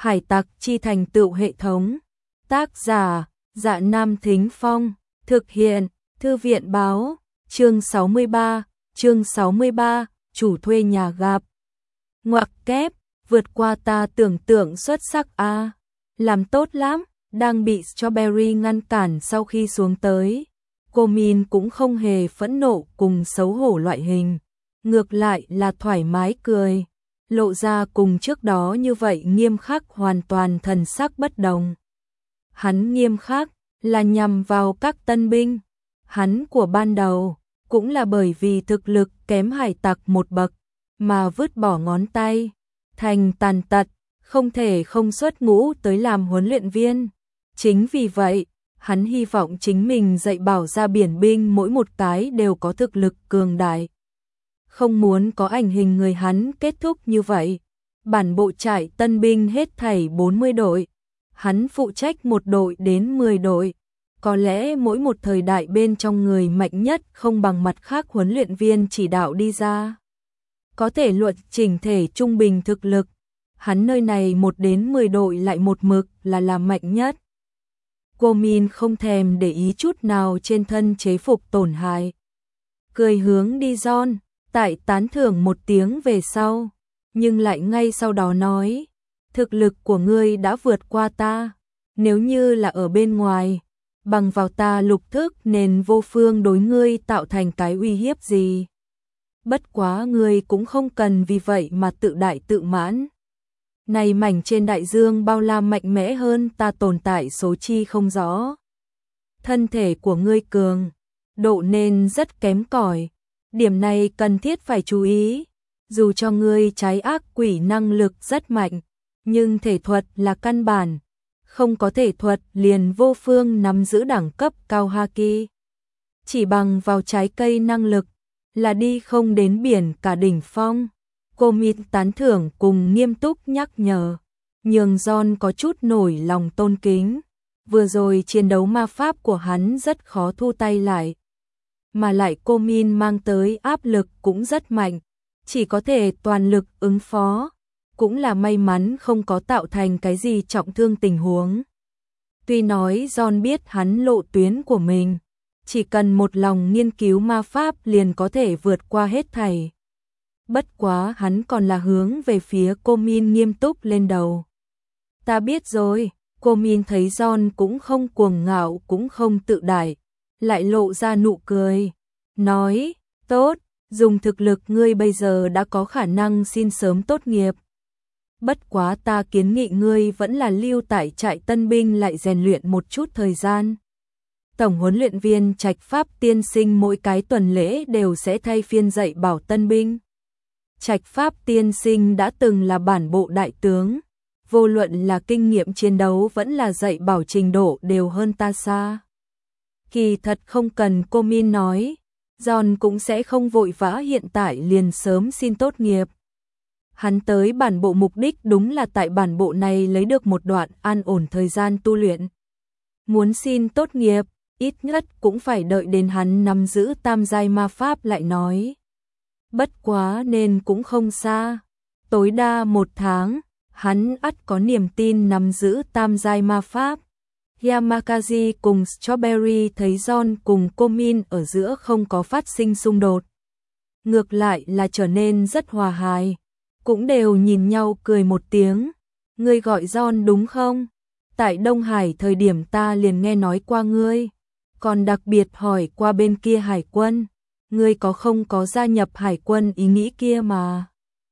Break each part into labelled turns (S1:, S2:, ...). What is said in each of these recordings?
S1: Hải tặc chi thành tựu hệ thống. Tác giả: Dạ Nam Thính Phong. Thực hiện: Thư viện báo. Chương 63, chủ thuê nhà gặp. Ngoặc kép, vượt qua ta tưởng tượng xuất sắc a. Làm tốt lắm, đang bị Strawberry ngăn cản sau khi xuống tới. Cô Min cũng không hề phẫn nộ cùng xấu hổ loại hình, ngược lại là thoải mái cười, lộ ra cùng trước đó như vậy nghiêm khắc hoàn toàn thần sắc bất đồng. Hắn nghiêm khắc là nhằm vào các tân binh, hắn của ban đầu cũng là bởi vì thực lực kém hải tặc một bậc mà vứt bỏ ngón tay, thành tàn tật, không thể không xuất ngũ tới làm huấn luyện viên. Chính vì vậy, hắn hy vọng chính mình dạy bảo ra biển binh mỗi một cái đều có thực lực cường đại. Không muốn có ảnh hình người hắn kết thúc như vậy. Bản bộ trại tân binh hết thảy 40 đội. Hắn phụ trách 1 đội đến 10 đội. Có lẽ mỗi một thời đại bên trong người mạnh nhất không bằng mặt khác huấn luyện viên chỉ đạo đi ra. Có thể luận chỉnh thể trung bình thực lực. Hắn nơi này 1 đến 10 đội lại một mực là làm mạnh nhất. Cô Min không thèm để ý chút nào trên thân chế phục tổn hại. Cười hướng đi John, tại tán thưởng một tiếng về sau, nhưng lại ngay sau đó nói, thực lực của ngươi đã vượt qua ta, nếu như là ở bên ngoài, bằng vào ta lục thức nên vô phương đối ngươi tạo thành cái uy hiếp gì. Bất quá ngươi cũng không cần vì vậy mà tự đại tự mãn. Này mảnh trên đại dương bao la mạnh mẽ hơn ta tồn tại số chi không rõ. Thân thể của ngươi cường, độ nên rất kém cỏi. Điểm này cần thiết phải chú ý. Dù cho ngươi trái ác quỷ năng lực rất mạnh, nhưng thể thuật là căn bản. Không có thể thuật liền vô phương nắm giữ đẳng cấp cao haki. Chỉ bằng vào trái cây năng lực là đi không đến biển cả đỉnh phong. Cô Min tán thưởng cùng nghiêm túc nhắc nhở, nhường John có chút nổi lòng tôn kính. Vừa rồi chiến đấu ma pháp của hắn rất khó thu tay lại, mà lại cô Min mang tới áp lực cũng rất mạnh, chỉ có thể toàn lực ứng phó, cũng là may mắn không có tạo thành cái gì trọng thương tình huống. Tuy nói John biết hắn lộ tuyến của mình, chỉ cần một lòng nghiên cứu ma pháp liền có thể vượt qua hết thảy. Bất quá hắn còn là hướng về phía cô Min nghiêm túc lên đầu. Ta biết rồi. Cô Min thấy John cũng không cuồng ngạo cũng không tự đại, lại lộ ra nụ cười, nói, tốt, dùng thực lực ngươi bây giờ đã có khả năng xin sớm tốt nghiệp. Bất quá ta kiến nghị ngươi vẫn là lưu tại trại tân binh lại rèn luyện một chút thời gian. Tổng huấn luyện viên Trạch Pháp tiên sinh mỗi cái tuần lễ đều sẽ thay phiên dạy bảo tân binh. Trạch Pháp tiên sinh đã từng là bản bộ đại tướng, vô luận là kinh nghiệm chiến đấu vẫn là dạy bảo trình độ đều hơn ta xa. Kỳ thật không cần cô Min nói, John cũng sẽ không vội vã hiện tại liền sớm xin tốt nghiệp. Hắn tới bản bộ mục đích đúng là tại bản bộ này lấy được một đoạn an ổn thời gian tu luyện. Muốn xin tốt nghiệp, ít nhất cũng phải đợi đến hắn nắm giữ tam giai ma pháp lại nói. Bất quá nên cũng không xa, tối đa 1 tháng, hắn ắt có niềm tin nắm giữ tam giai ma pháp. Yamakazi cùng Strawberry thấy John cùng cô Min ở giữa không có phát sinh xung đột. Ngược lại là trở nên rất hòa hài, cũng đều nhìn nhau cười một tiếng. Ngươi gọi John đúng không? Tại Đông Hải thời điểm ta liền nghe nói qua ngươi, còn đặc biệt hỏi qua bên kia hải quân. Ngươi có không có gia nhập hải quân ý nghĩ kia mà.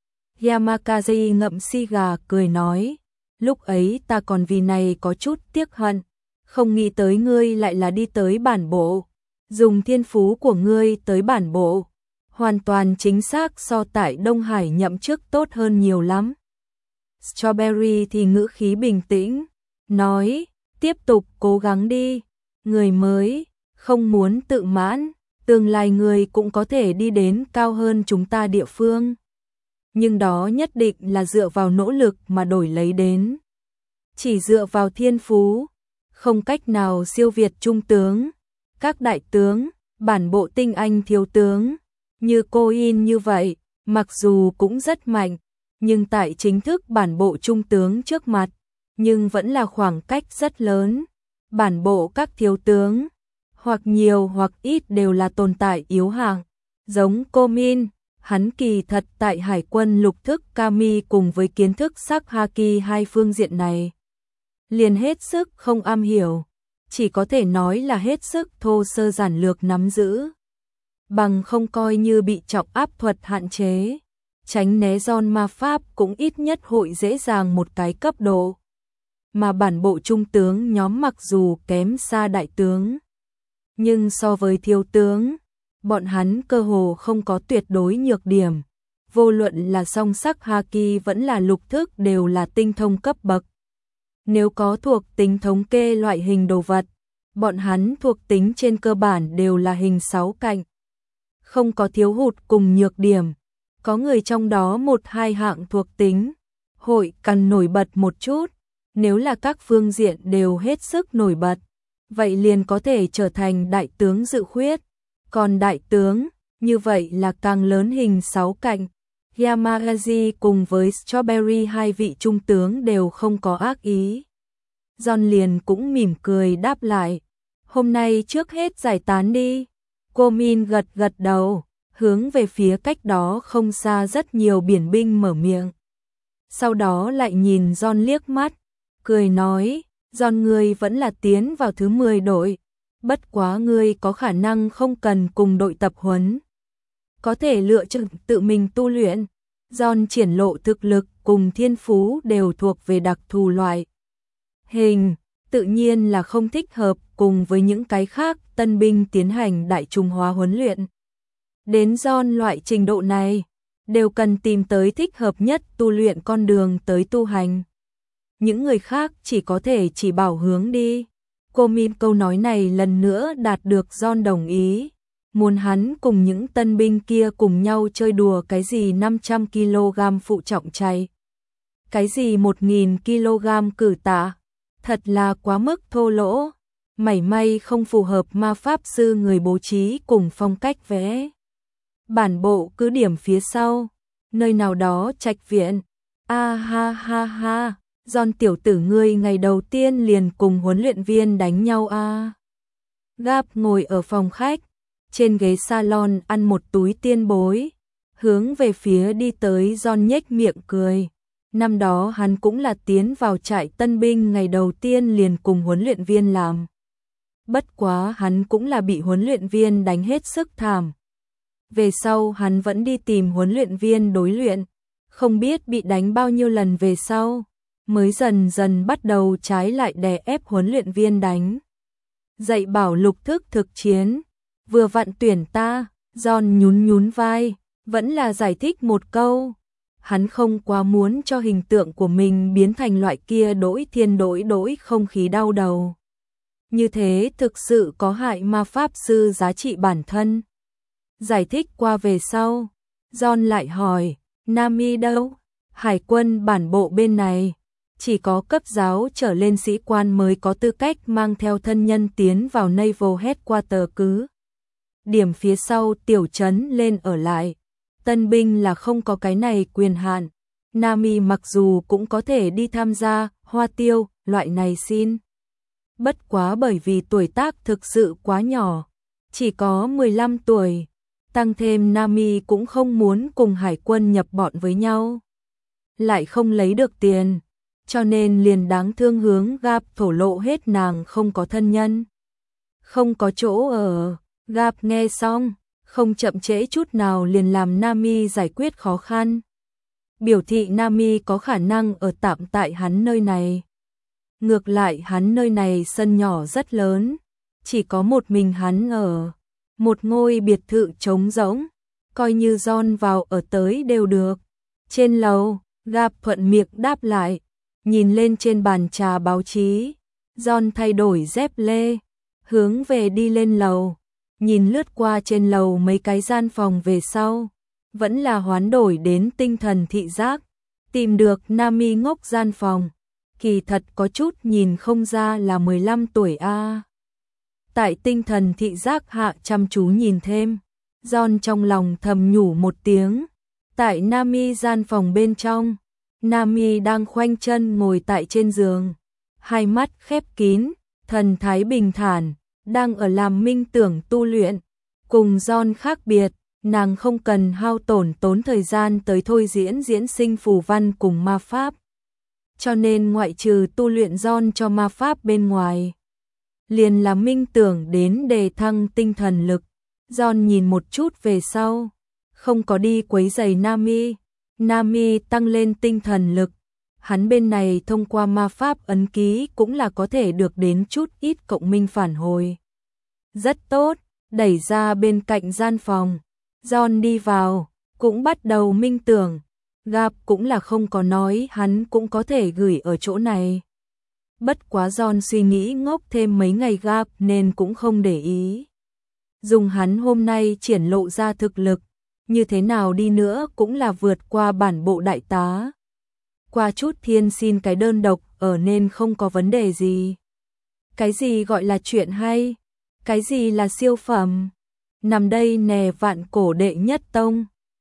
S1: Yamakazi ngậm xì gà cười nói, lúc ấy ta còn vì này có chút tiếc hận, không nghĩ tới ngươi lại là đi tới bản bộ, dùng thiên phú của ngươi tới bản bộ, hoàn toàn chính xác so tại Đông Hải nhậm chức tốt hơn nhiều lắm. Strawberry thì ngữ khí bình tĩnh, nói, tiếp tục cố gắng đi, người mới, không muốn tự mãn, tương lai người cũng có thể đi đến cao hơn chúng ta địa phương. Nhưng đó nhất định là dựa vào nỗ lực mà đổi lấy đến. Chỉ dựa vào thiên phú, không cách nào siêu việt trung tướng, các đại tướng, bản bộ tinh anh thiếu tướng, như cô In như vậy, mặc dù cũng rất mạnh, nhưng tại chính thức bản bộ trung tướng trước mặt, nhưng vẫn là khoảng cách rất lớn. Bản bộ các thiếu tướng, hoặc nhiều hoặc ít đều là tồn tại yếu hạng, giống Cô Min, hắn kỳ thật tại hải quân lục thức Kami cùng với kiến thức sắc Haki hai phương diện này liền hết sức không am hiểu, chỉ có thể nói là hết sức thô sơ giản lược nắm giữ. Bằng không coi như bị trọng áp thuật hạn chế, tránh né giòn ma pháp cũng ít nhất hội dễ dàng một cái cấp độ. Mà bản bộ trung tướng nhóm mặc dù kém xa đại tướng, nhưng so với thiếu tướng, bọn hắn cơ hồ không có tuyệt đối nhược điểm. Vô luận là song sắc Haki vẫn là lục thức đều là tinh thông cấp bậc. Nếu có thuộc tính thống kê loại hình đồ vật, bọn hắn thuộc tính trên cơ bản đều là hình 6 cạnh. Không có thiếu hụt cùng nhược điểm. Có người trong đó một hai hạng thuộc tính hội cần nổi bật một chút. Nếu là các phương diện đều hết sức nổi bật, vậy liền có thể trở thành đại tướng dự khuyết. Còn đại tướng, như vậy là càng lớn hình 6 cạnh. Yamagashi cùng với Strawberry hai vị trung tướng đều không có ác ý. John liền cũng mỉm cười đáp lại. Hôm nay trước hết giải tán đi. Cô Min gật gật đầu, hướng về phía cách đó không xa rất nhiều biển binh mở miệng. Sau đó lại nhìn John liếc mắt, cười nói, John ngươi vẫn là tiến vào thứ 10 đội. Bất quá ngươi có khả năng không cần cùng đội tập huấn. Có thể lựa chọn tự mình tu luyện. John triển lộ thực lực cùng thiên phú đều thuộc về đặc thù loại hình, tự nhiên là không thích hợp cùng với những cái khác tân binh tiến hành đại trung hóa huấn luyện. Đến John loại trình độ này, đều cần tìm tới thích hợp nhất tu luyện con đường tới tu hành. Những người khác chỉ có thể chỉ bảo hướng đi. Cô Min câu nói này lần nữa đạt được John đồng ý. Muốn hắn cùng những tân binh kia cùng nhau chơi đùa cái gì 500 kg phụ trọng chạy, cái gì 1000 kg cử tạ, thật là quá mức thô lỗ, mảy may không phù hợp ma pháp sư người bố trí cùng phong cách vẽ. Bản bộ cứ điểm phía sau, nơi nào đó trạch viện. A ha ha ha, John tiểu tử ngươi ngày đầu tiên liền cùng huấn luyện viên đánh nhau a. Gap ngồi ở phòng khách, trên ghế salon ăn một túi tiên bối, hướng về phía đi tới John nhếch miệng cười. Năm đó hắn cũng là tiến vào trại tân binh ngày đầu tiên liền cùng huấn luyện viên làm. Bất quá hắn cũng là bị huấn luyện viên đánh hết sức thảm. Về sau hắn vẫn đi tìm huấn luyện viên đối luyện, không biết bị đánh bao nhiêu lần về sau, mới dần dần bắt đầu trái lại đè ép huấn luyện viên đánh. Dạy bảo lục thức thực chiến, vừa vặn tuyển ta. John nhún nhún vai, vẫn là giải thích một câu. Hắn không quá muốn cho hình tượng của mình biến thành loại kia đỗi thiên đỗi không khí đau đầu. Như thế thực sự có hại ma pháp sư giá trị bản thân. Giải thích qua về sau, John lại hỏi, Nami đâu? Hải quân bản bộ bên này, chỉ có cấp giáo trở lên sĩ quan mới có tư cách mang theo thân nhân tiến vào Naval Headquarters cứ. Điểm phía sau tiểu trấn lên ở lại. Tân binh là không có cái này quyền hạn. Nami mặc dù cũng có thể đi tham gia hoa tiêu loại này xin. Bất quá bởi vì tuổi tác thực sự quá nhỏ, chỉ có 15 tuổi. Tăng thêm Nami cũng không muốn cùng hải quân nhập bọn với nhau. Lại không lấy được tiền, cho nên liền đáng thương hướng Gap thổ lộ hết nàng không có thân nhân, không có chỗ ở. Gap nghe xong, không chậm trễ chút nào liền làm Nami giải quyết khó khăn. Biểu thị Nami có khả năng ở tạm tại hắn nơi này. Ngược lại hắn nơi này sân nhỏ rất lớn, chỉ có một mình hắn ở. Một ngôi biệt thự trống rỗng, coi như John vào ở tới đều được. Trên lầu, Gap thuận miệng đáp lại, nhìn lên trên bàn trà báo chí. John thay đổi dép lê, hướng về đi lên lầu. Nhìn lướt qua trên lầu mấy cái gian phòng về sau, vẫn là hoán đổi đến tinh thần thị giác, tìm được Nami ngốc gian phòng, kỳ thật có chút nhìn không ra là 15 tuổi a. Tại tinh thần thị giác hạ chăm chú nhìn thêm, John trong lòng thầm nhủ một tiếng, tại Nami gian phòng bên trong, Nami đang khoanh chân ngồi tại trên giường, hai mắt khép kín, thần thái bình thản, đang ở làm minh tưởng tu luyện. Cùng John khác biệt, nàng không cần hao tốn thời gian tới thôi diễn sinh phù văn cùng ma pháp. Cho nên ngoại trừ tu luyện John cho ma pháp bên ngoài, liền là minh tưởng đến đề thăng tinh thần lực. John nhìn một chút về sau, không có đi quấy rầy Nami. Nami tăng lên tinh thần lực, hắn bên này thông qua ma pháp ấn ký cũng là có thể được đến chút ít cộng minh phản hồi. Rất tốt, đẩy ra bên cạnh gian phòng. John đi vào, cũng bắt đầu minh tưởng. Gap cũng là không có nói hắn cũng có thể gửi ở chỗ này. Bất quá John suy nghĩ ngốc thêm mấy ngày Gap nên cũng không để ý. Dùng hắn hôm nay triển lộ ra thực lực, như thế nào đi nữa cũng là vượt qua bản bộ đại tá. Qua chút thiên xin cái đơn độc ở nên không có vấn đề gì. Cái gì gọi là chuyện hay? Cái gì là siêu phẩm? Nằm đây nè vạn cổ đệ nhất tông.